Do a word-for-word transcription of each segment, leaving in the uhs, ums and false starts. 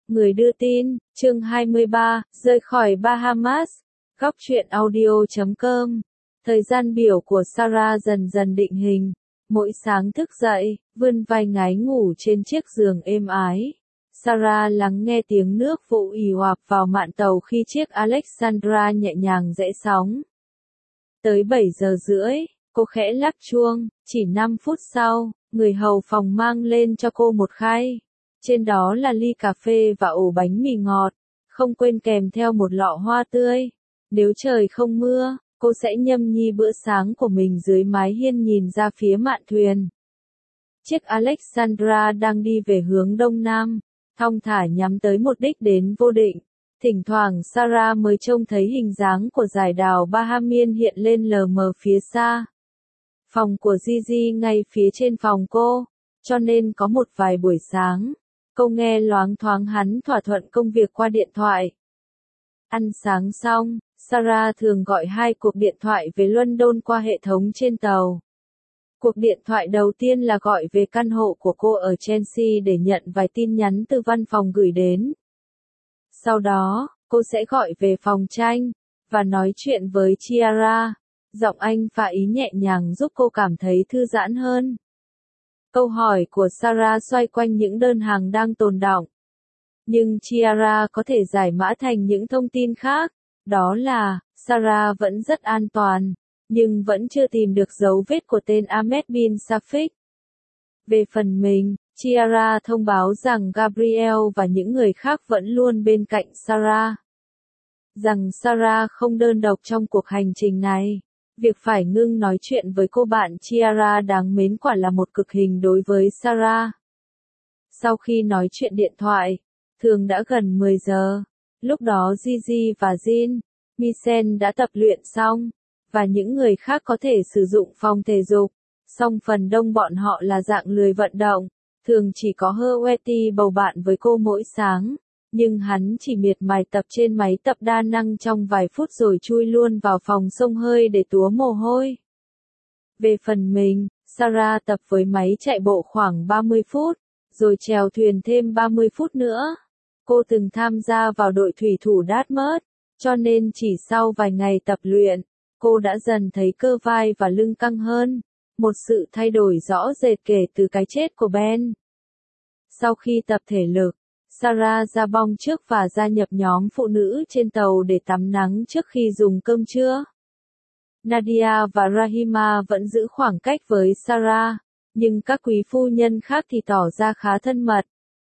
Người đưa tin, chương hai mươi ba, rời khỏi Bahamas, góc truyện audio chấm com. Thời gian biểu của Sarah dần dần định hình. Mỗi sáng thức dậy, vươn vai ngái ngủ trên chiếc giường êm ái. Sarah lắng nghe tiếng nước vụ ì oạp vào mạn tàu khi chiếc Alexandra nhẹ nhàng rẽ sóng. Tới bảy giờ rưỡi, cô khẽ lắc chuông, chỉ năm phút sau, người hầu phòng mang lên cho cô một khay. Trên đó là ly cà phê và ổ bánh mì ngọt, không quên kèm theo một lọ hoa tươi. Nếu trời không mưa, cô sẽ nhâm nhi bữa sáng của mình dưới mái hiên nhìn ra phía mạn thuyền. Chiếc Alexandra đang đi về hướng đông nam, thong thả nhắm tới một đích đến vô định. Thỉnh thoảng Sarah mới trông thấy hình dáng của dải đảo Bahamian hiện lên lờ mờ phía xa. Phòng của Gigi ngay phía trên phòng cô, cho nên có một vài buổi sáng, cô nghe loáng thoáng hắn thỏa thuận công việc qua điện thoại. Ăn sáng xong, Sarah thường gọi hai cuộc điện thoại về London qua hệ thống trên tàu. Cuộc điện thoại đầu tiên là gọi về căn hộ của cô ở Chelsea để nhận vài tin nhắn từ văn phòng gửi đến. Sau đó, cô sẽ gọi về phòng tranh, và nói chuyện với Chiara. Giọng anh pha ý nhẹ nhàng giúp cô cảm thấy thư giãn hơn. Câu hỏi của Sarah xoay quanh những đơn hàng đang tồn đọng. Nhưng Chiara có thể giải mã thành những thông tin khác. Đó là, Sarah vẫn rất an toàn, nhưng vẫn chưa tìm được dấu vết của tên Ahmed bin Safik. Về phần mình, Chiara thông báo rằng Gabriel và những người khác vẫn luôn bên cạnh Sarah. Rằng Sarah không đơn độc trong cuộc hành trình này. Việc phải ngưng nói chuyện với cô bạn Chiara đáng mến quả là một cực hình đối với Sarah. Sau khi nói chuyện điện thoại, thường đã gần mười giờ, lúc đó Gigi và Jean, Michel đã tập luyện xong, và những người khác có thể sử dụng phòng thể dục, song phần đông bọn họ là dạng lười vận động, thường chỉ có Huerty bầu bạn với cô mỗi sáng. Nhưng hắn chỉ miệt mài tập trên máy tập đa năng trong vài phút rồi chui luôn vào phòng xông hơi để túa mồ hôi. Về phần mình, Sarah tập với máy chạy bộ khoảng ba mươi phút, rồi chèo thuyền thêm ba mươi phút nữa. Cô từng tham gia vào đội thủy thủ Dartmouth, cho nên chỉ sau vài ngày tập luyện, cô đã dần thấy cơ vai và lưng căng hơn, một sự thay đổi rõ rệt kể từ cái chết của Ben. Sau khi tập thể lực, Sarah ra bong trước và gia nhập nhóm phụ nữ trên tàu để tắm nắng trước khi dùng cơm trưa. Nadia và Rahima vẫn giữ khoảng cách với Sarah, nhưng các quý phu nhân khác thì tỏ ra khá thân mật.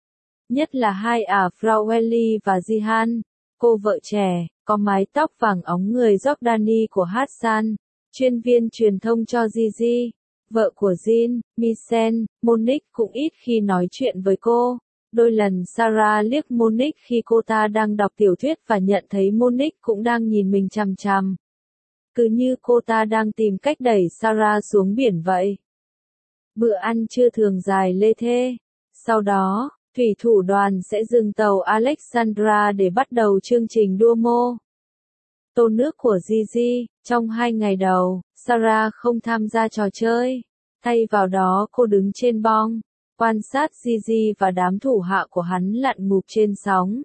Nhất là hai ả Fraueli và Jihan, cô vợ trẻ, có mái tóc vàng óng người Jordani của Hassan, chuyên viên truyền thông cho Gigi, vợ của Jean, Michel. Monique cũng ít khi nói chuyện với cô. Đôi lần Sarah liếc Monique khi cô ta đang đọc tiểu thuyết và nhận thấy Monique cũng đang nhìn mình chằm chằm. Cứ như cô ta đang tìm cách đẩy Sarah xuống biển vậy. Bữa ăn trưa thường dài lê thê. Sau đó, thủy thủ đoàn sẽ dừng tàu Alexandra để bắt đầu chương trình đua mô tô nước của Gigi. Trong hai ngày đầu, Sarah không tham gia trò chơi. Thay vào đó cô đứng trên bong, quan sát Gigi và đám thủ hạ của hắn lặn ngụp trên sóng.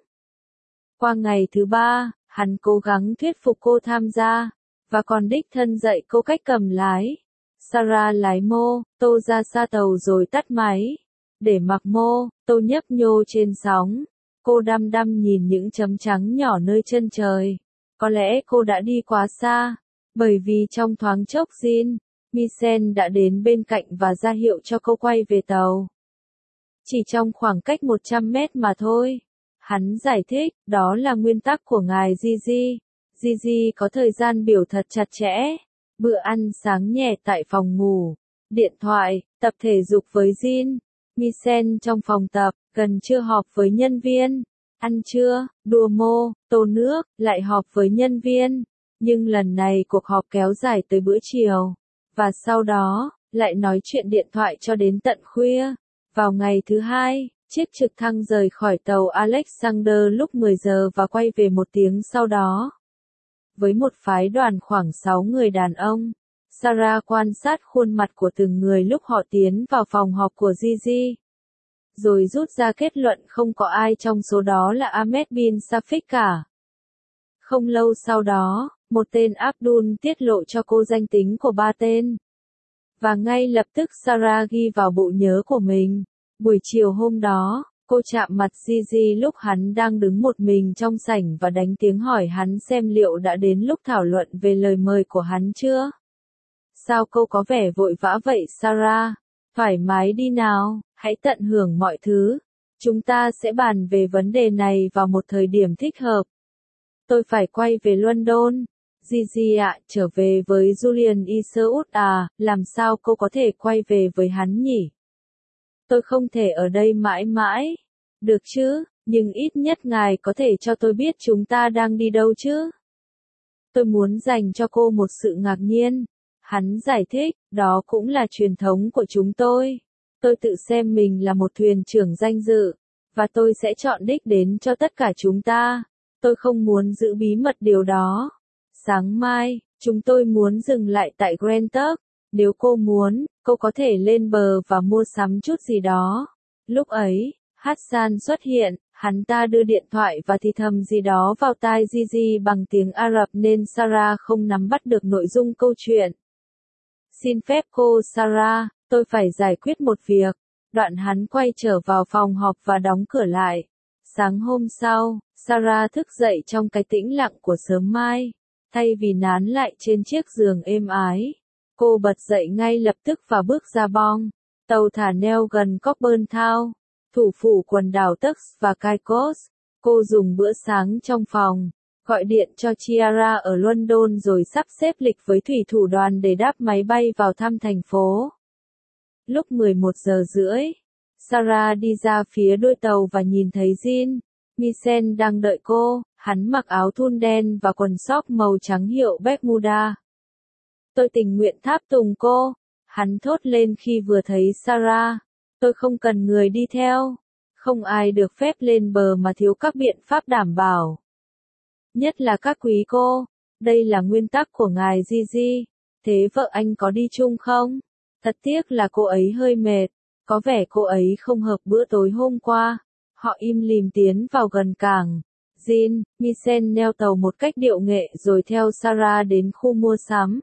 Qua ngày thứ ba, hắn cố gắng thuyết phục cô tham gia, và còn đích thân dạy cô cách cầm lái. Sarah lái mô tô ra xa tàu rồi tắt máy. Để mặc mô tô nhấp nhô trên sóng, cô đăm đăm nhìn những chấm trắng nhỏ nơi chân trời. Có lẽ cô đã đi quá xa, bởi vì trong thoáng chốc Jean, Michel đã đến bên cạnh và ra hiệu cho cô quay về tàu. Chỉ trong khoảng cách một trăm mét mà thôi. Hắn giải thích, đó là nguyên tắc của ngài Gigi. Gigi có thời gian biểu thật chặt chẽ. Bữa ăn sáng nhẹ tại phòng ngủ, điện thoại, tập thể dục với Jean, Michel trong phòng tập, gần trưa họp với nhân viên, ăn trưa, đua mô, tô nước, lại họp với nhân viên. Nhưng lần này cuộc họp kéo dài tới bữa chiều, và sau đó, lại nói chuyện điện thoại cho đến tận khuya. Vào ngày thứ hai, chiếc trực thăng rời khỏi tàu Alexander lúc mười giờ và quay về một tiếng sau đó. Với một phái đoàn khoảng sáu người đàn ông, Sarah quan sát khuôn mặt của từng người lúc họ tiến vào phòng họp của Gigi. rồi rút ra kết luận không có ai trong số đó là Ahmed bin Safik cả. Không lâu sau đó, một tên Abdul tiết lộ cho cô danh tính của ba tên. Và ngay lập tức Sarah ghi vào bộ nhớ của mình. Buổi chiều hôm đó, cô chạm mặt Gigi lúc hắn đang đứng một mình trong sảnh và đánh tiếng hỏi hắn xem liệu đã đến lúc thảo luận về lời mời của hắn chưa. Sao cô có vẻ vội vã vậy Sarah? Thoải mái đi nào, hãy tận hưởng mọi thứ. Chúng ta sẽ bàn về vấn đề này vào một thời điểm thích hợp. Tôi phải quay về London. Gigi ạ, trở về với Julian Eastwood à, làm sao cô có thể quay về với hắn nhỉ? Tôi không thể ở đây mãi mãi. Được chứ, nhưng ít nhất ngài có thể cho tôi biết chúng ta đang đi đâu chứ? Tôi muốn dành cho cô một sự ngạc nhiên. Hắn giải thích, đó cũng là truyền thống của chúng tôi. Tôi tự xem mình là một thuyền trưởng danh dự, và tôi sẽ chọn đích đến cho tất cả chúng ta. Tôi không muốn giữ bí mật điều đó. Sáng mai, chúng tôi muốn dừng lại tại Grand Turk. Nếu cô muốn, cô có thể lên bờ và mua sắm chút gì đó. Lúc ấy, Hassan xuất hiện, hắn ta đưa điện thoại và thì thầm gì đó vào tai Gigi bằng tiếng Ả Rập nên Sarah không nắm bắt được nội dung câu chuyện. Xin phép cô Sarah, tôi phải giải quyết một việc. Đoạn hắn quay trở vào phòng họp và đóng cửa lại. Sáng hôm sau, Sarah thức dậy trong cái tĩnh lặng của sớm mai. Thay vì nán lại trên chiếc giường êm ái, cô bật dậy ngay lập tức và bước ra bong. Tàu thả neo gần Cockburn Town, thủ phủ quần đảo Tux và Caicos. Cô dùng bữa sáng trong phòng, gọi điện cho Chiara ở London rồi sắp xếp lịch với thủy thủ đoàn để đáp máy bay vào thăm thành phố. Lúc mười một giờ rưỡi, Sarah đi ra phía đuôi tàu và nhìn thấy Jean Michel đang đợi cô. Hắn mặc áo thun đen và quần sóc màu trắng hiệu Bermuda. Tôi tình nguyện tháp tùng cô, hắn thốt lên khi vừa thấy Sarah. Tôi không cần người đi theo. Không ai được phép lên bờ mà thiếu các biện pháp đảm bảo. Nhất là các quý cô. Đây là nguyên tắc của ngài Gigi. Thế vợ anh có đi chung không? Thật tiếc là cô ấy hơi mệt. Có vẻ cô ấy không hợp bữa tối hôm qua. Họ im lìm tiến vào gần cảng. Jean Michel neo tàu một cách điệu nghệ rồi theo Sarah đến khu mua sắm.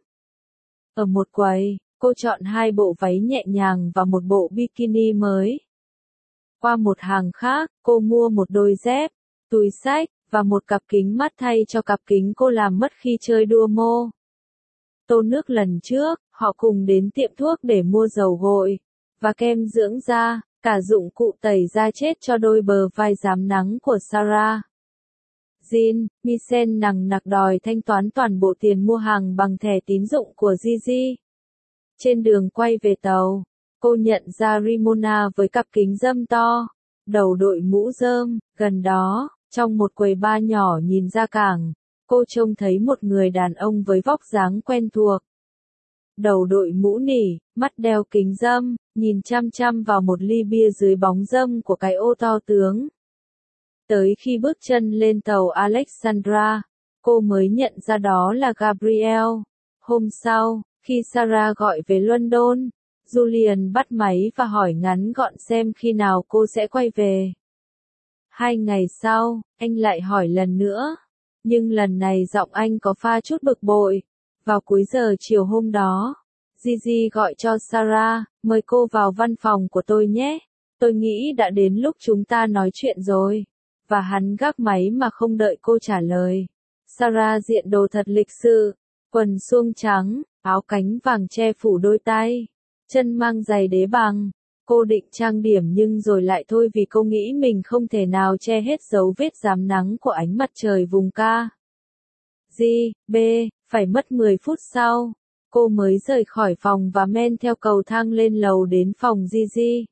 Ở một quầy, cô chọn hai bộ váy nhẹ nhàng và một bộ bikini mới. Qua một hàng khác, cô mua một đôi dép, túi xách, và một cặp kính mắt thay cho cặp kính cô làm mất khi chơi đua mô. Tô nước lần trước, họ cùng đến tiệm thuốc để mua dầu gội, và kem dưỡng da, cả dụng cụ tẩy da chết cho đôi bờ vai rám nắng của Sarah. Jean Michel nằng nặc đòi thanh toán toàn bộ tiền mua hàng bằng thẻ tín dụng của Gigi. Trên đường quay về tàu, cô nhận ra Ramona với cặp kính râm to, đầu đội mũ rơm. Gần đó, trong một quầy bar nhỏ nhìn ra cảng, cô trông thấy một người đàn ông với vóc dáng quen thuộc. Đầu đội mũ nỉ, mắt đeo kính râm, nhìn chăm chăm vào một ly bia dưới bóng râm của cái ô to tướng. Tới khi bước chân lên tàu Alexandra, cô mới nhận ra đó là Gabriel. Hôm sau, khi Sarah gọi về London, Julian bắt máy và hỏi ngắn gọn xem khi nào cô sẽ quay về. Hai ngày sau, anh lại hỏi lần nữa, nhưng lần này giọng anh có pha chút bực bội. Vào cuối giờ chiều hôm đó, Gigi gọi cho Sarah, mời cô vào văn phòng của tôi nhé. Tôi nghĩ đã đến lúc chúng ta nói chuyện rồi. Và hắn gác máy mà không đợi cô trả lời. Sarah diện đồ thật lịch sự, quần suông trắng, áo cánh vàng che phủ đôi tay, chân mang giày đế bằng. Cô định trang điểm nhưng rồi lại thôi vì cô nghĩ mình không thể nào che hết dấu vết rám nắng của ánh mặt trời vùng ca. G, B, phải mất mười phút sau, cô mới rời khỏi phòng và men theo cầu thang lên lầu đến phòng Gigi.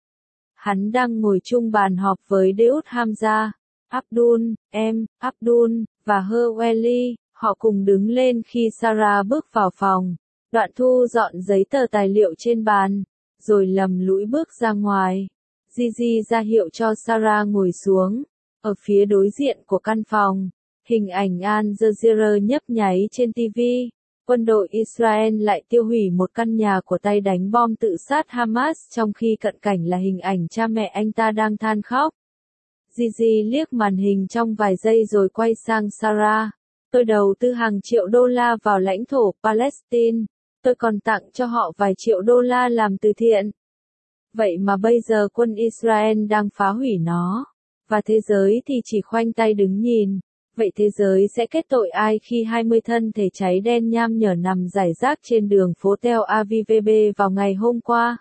Hắn đang ngồi chung bàn họp với Daoud Hamza, Abdul, em, Abdul, và Heweli. Họ cùng đứng lên khi Sarah bước vào phòng. Đoạn thu dọn giấy tờ tài liệu trên bàn, rồi lầm lũi bước ra ngoài. Gigi ra hiệu cho Sarah ngồi xuống. Ở phía đối diện của căn phòng, hình ảnh Al Jazeera nhấp nháy trên ti vi. Quân đội Israel lại tiêu hủy một căn nhà của tay đánh bom tự sát Hamas trong khi cận cảnh là hình ảnh cha mẹ anh ta đang than khóc. Gigi liếc màn hình trong vài giây rồi quay sang Sarah. Tôi đầu tư hàng triệu đô la vào lãnh thổ Palestine. Tôi còn tặng cho họ vài triệu đô la làm từ thiện. Vậy mà bây giờ quân Israel đang phá hủy nó. Và thế giới thì chỉ khoanh tay đứng nhìn. Vậy thế giới sẽ kết tội ai khi hai mươi thân thể cháy đen nham nhở nằm rải rác trên đường phố Tel Aviv vào ngày hôm qua?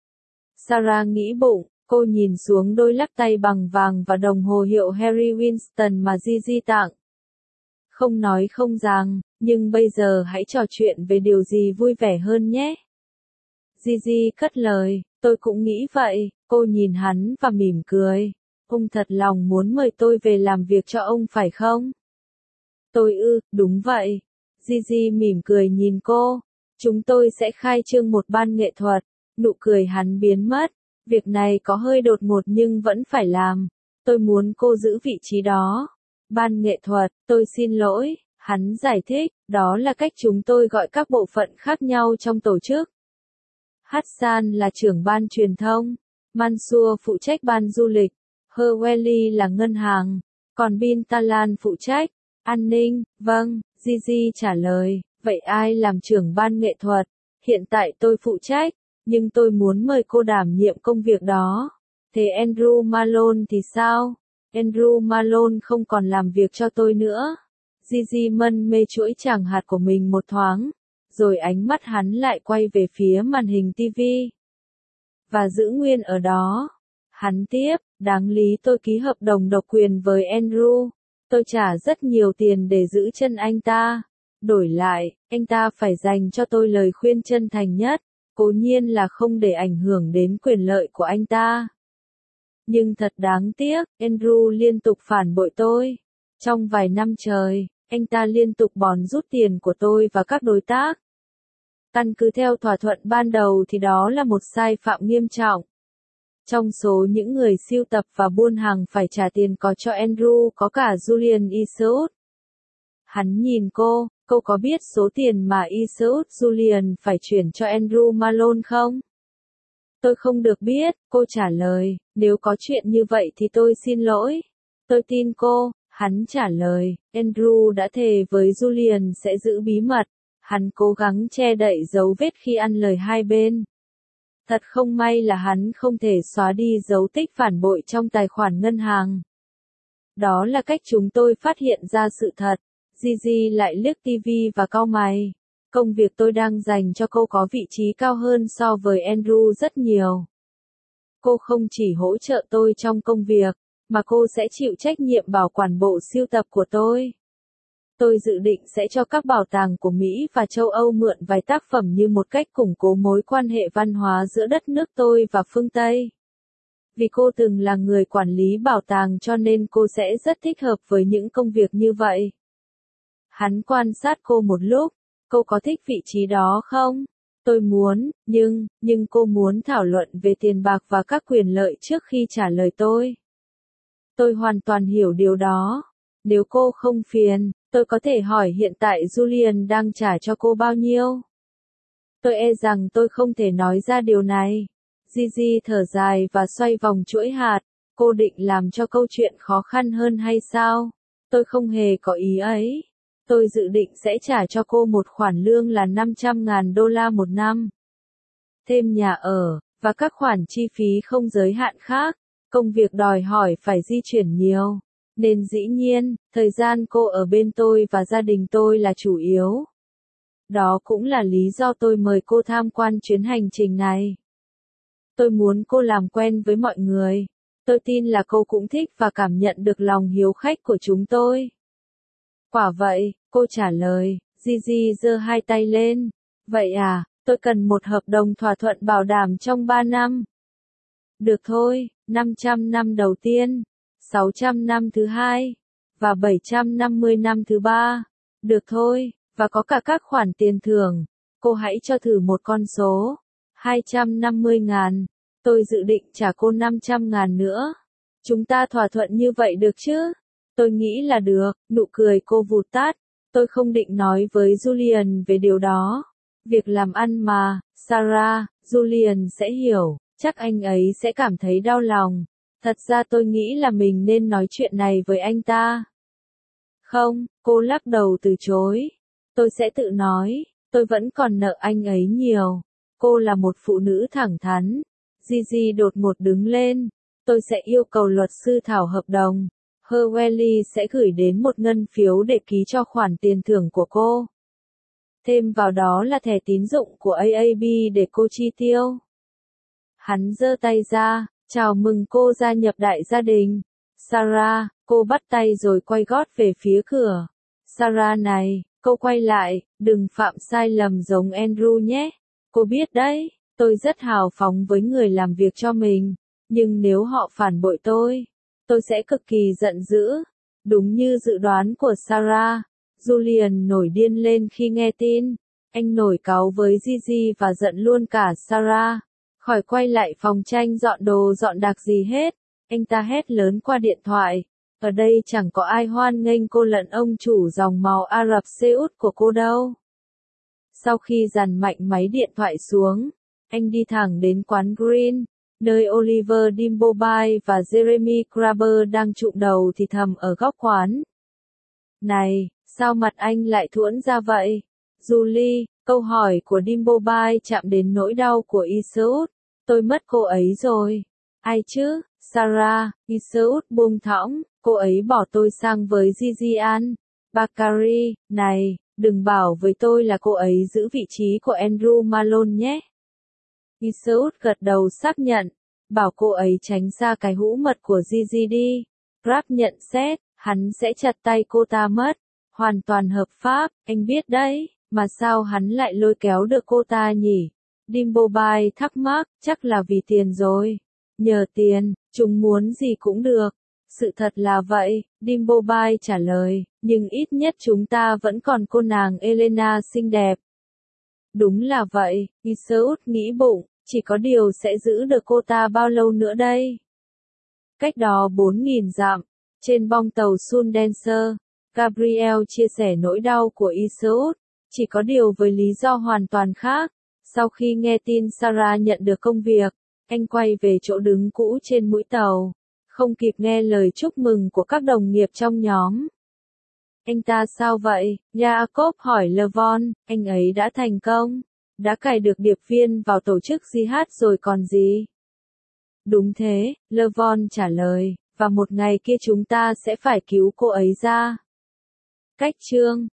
Sarah nghĩ bụng, cô nhìn xuống đôi lắc tay bằng vàng và đồng hồ hiệu Harry Winston mà Gigi tặng. Không nói không rằng, nhưng bây giờ hãy trò chuyện về điều gì vui vẻ hơn nhé. Gigi cất lời, tôi cũng nghĩ vậy, cô nhìn hắn và mỉm cười. Ông thật lòng muốn mời tôi về làm việc cho ông phải không? Tôi ư, đúng vậy. Gigi mỉm cười nhìn cô. Chúng tôi sẽ khai trương một ban nghệ thuật. Nụ cười hắn biến mất. Việc này có hơi đột ngột nhưng vẫn phải làm. Tôi muốn cô giữ vị trí đó. Ban nghệ thuật, tôi xin lỗi. Hắn giải thích, đó là cách chúng tôi gọi các bộ phận khác nhau trong tổ chức. Hassan là trưởng ban truyền thông. Mansour phụ trách ban du lịch. Heweli là ngân hàng, còn Bin Talan phụ trách an ninh. Vâng, Gigi trả lời, vậy ai làm trưởng ban nghệ thuật? Hiện tại tôi phụ trách, nhưng tôi muốn mời cô đảm nhiệm công việc đó. Thế Andrew Malone thì sao? Andrew Malone không còn làm việc cho tôi nữa. Gigi mân mê chuỗi tràng hạt của mình một thoáng, rồi ánh mắt hắn lại quay về phía màn hình ti vi. Và giữ nguyên ở đó. Hắn tiếp, đáng lý tôi ký hợp đồng độc quyền với Andrew. Tôi trả rất nhiều tiền để giữ chân anh ta. Đổi lại, anh ta phải dành cho tôi lời khuyên chân thành nhất, cố nhiên là không để ảnh hưởng đến quyền lợi của anh ta. Nhưng thật đáng tiếc, Andrew liên tục phản bội tôi. Trong vài năm trời, anh ta liên tục bòn rút tiền của tôi và các đối tác. Căn cứ theo thỏa thuận ban đầu thì đó là một sai phạm nghiêm trọng. Trong số những người sưu tập và buôn hàng phải trả tiền có cho Andrew có cả Julian Eastwood. Hắn nhìn cô, cô có biết số tiền mà Eastwood Julian phải chuyển cho Andrew Malone không? Tôi không được biết, cô trả lời, nếu có chuyện như vậy thì tôi xin lỗi. Tôi tin cô, hắn trả lời, Andrew đã thề với Julian sẽ giữ bí mật. Hắn cố gắng che đậy dấu vết khi ăn lời hai bên. Thật không may là hắn không thể xóa đi dấu tích phản bội trong tài khoản ngân hàng. Đó là cách chúng tôi phát hiện ra sự thật. Gigi lại liếc ti vi và cau mày. Công việc tôi đang dành cho cô có vị trí cao hơn so với Andrew rất nhiều. Cô không chỉ hỗ trợ tôi trong công việc, mà cô sẽ chịu trách nhiệm bảo quản bộ sưu tập của tôi. Tôi dự định sẽ cho các bảo tàng của Mỹ và châu Âu mượn vài tác phẩm như một cách củng cố mối quan hệ văn hóa giữa đất nước tôi và phương Tây. Vì cô từng là người quản lý bảo tàng cho nên cô sẽ rất thích hợp với những công việc như vậy. Hắn quan sát cô một lúc, cô có thích vị trí đó không? Tôi muốn, nhưng, nhưng cô muốn thảo luận về tiền bạc và các quyền lợi trước khi trả lời tôi. Tôi hoàn toàn hiểu điều đó. Nếu cô không phiền, tôi có thể hỏi hiện tại Julian đang trả cho cô bao nhiêu? Tôi e rằng tôi không thể nói ra điều này. Gigi thở dài và xoay vòng chuỗi hạt. Cô định làm cho câu chuyện khó khăn hơn hay sao? Tôi không hề có ý ấy. Tôi dự định sẽ trả cho cô một khoản lương là năm trăm ngàn đô la một năm. Thêm nhà ở, và các khoản chi phí không giới hạn khác. Công việc đòi hỏi phải di chuyển nhiều. Nên dĩ nhiên, thời gian cô ở bên tôi và gia đình tôi là chủ yếu. Đó cũng là lý do tôi mời cô tham quan chuyến hành trình này. Tôi muốn cô làm quen với mọi người. Tôi tin là cô cũng thích và cảm nhận được lòng hiếu khách của chúng tôi. Quả vậy, cô trả lời. Gigi giơ hai tay lên. Vậy à, tôi cần một hợp đồng thỏa thuận bảo đảm trong ba năm. Được thôi, năm trăm năm đầu tiên, sáu trăm năm thứ hai, và bảy trăm năm mươi năm thứ ba. Được thôi, và có cả các khoản tiền thưởng. Cô hãy cho thử một con số. hai trăm năm mươi ngàn. Tôi dự định trả cô năm trăm ngàn nữa. Chúng ta thỏa thuận như vậy được chứ? Tôi nghĩ là được, nụ cười cô vụt tắt. Tôi không định nói với Julian về điều đó. Việc làm ăn mà, Sarah, Julian sẽ hiểu, chắc anh ấy sẽ cảm thấy đau lòng. Thật ra tôi nghĩ là mình nên nói chuyện này với anh ta. Không, cô lắc đầu từ chối. Tôi sẽ tự nói, tôi vẫn còn nợ anh ấy nhiều. Cô là một phụ nữ thẳng thắn. Gigi đột ngột đứng lên. Tôi sẽ yêu cầu luật sư thảo hợp đồng. Hurley sẽ gửi đến một ngân phiếu để ký cho khoản tiền thưởng của cô. Thêm vào đó là thẻ tín dụng của a a bê để cô chi tiêu. Hắn giơ tay ra, chào mừng cô gia nhập đại gia đình. Sarah, cô bắt tay rồi quay gót về phía cửa. Sarah này, cô quay lại, đừng phạm sai lầm giống Andrew nhé. Cô biết đấy, tôi rất hào phóng với người làm việc cho mình. Nhưng nếu họ phản bội tôi, tôi sẽ cực kỳ giận dữ. Đúng như dự đoán của Sarah, Julian nổi điên lên khi nghe tin. Anh nổi cáu với Gigi và giận luôn cả Sarah. Khỏi quay lại phòng tranh dọn đồ dọn đạc gì hết. Anh ta hét lớn qua điện thoại. Ở đây chẳng có ai hoan nghênh cô lẫn ông chủ dòng màu Ả Rập Xê Út của cô đâu. Sau khi dàn mạnh máy điện thoại xuống, anh đi thẳng đến quán Green, nơi Oliver Dimbobai và Jeremy Craber đang chụm đầu thì thầm ở góc quán. Này, sao mặt anh lại thuẫn ra vậy? Julie, câu hỏi của Dimbobai chạm đến nỗi đau của Iseult. Tôi mất cô ấy rồi. Ai chứ? Sarah, Iseult buông thõng, cô ấy bỏ tôi sang với Gigian. Bakari, này, đừng bảo với tôi là cô ấy giữ vị trí của Andrew Malone nhé. Iseult gật đầu xác nhận, bảo cô ấy tránh xa cái hũ mật của Gigi đi. Grab nhận xét, hắn sẽ chặt tay cô ta mất. Hoàn toàn hợp pháp, anh biết đấy, mà sao hắn lại lôi kéo được cô ta nhỉ? Dimbobai thắc mắc, chắc là vì tiền rồi. Nhờ tiền, chúng muốn gì cũng được. Sự thật là vậy, Dimbobai trả lời, nhưng ít nhất chúng ta vẫn còn cô nàng Elena xinh đẹp. Đúng là vậy, Iseult nghĩ bụng, chỉ có điều sẽ giữ được cô ta bao lâu nữa đây? Cách đó bốn nghìn dặm, trên bong tàu Sundancer, Gabriel chia sẻ nỗi đau của Iseult, chỉ có điều với lý do hoàn toàn khác. Sau khi nghe tin Sarah nhận được công việc, anh quay về chỗ đứng cũ trên mũi tàu, không kịp nghe lời chúc mừng của các đồng nghiệp trong nhóm. Anh ta sao vậy? Jacob hỏi Levon, anh ấy đã thành công, đã cài được điệp viên vào tổ chức jihad rồi còn gì? Đúng thế, Levon trả lời, và một ngày kia chúng ta sẽ phải cứu cô ấy ra. Cách chương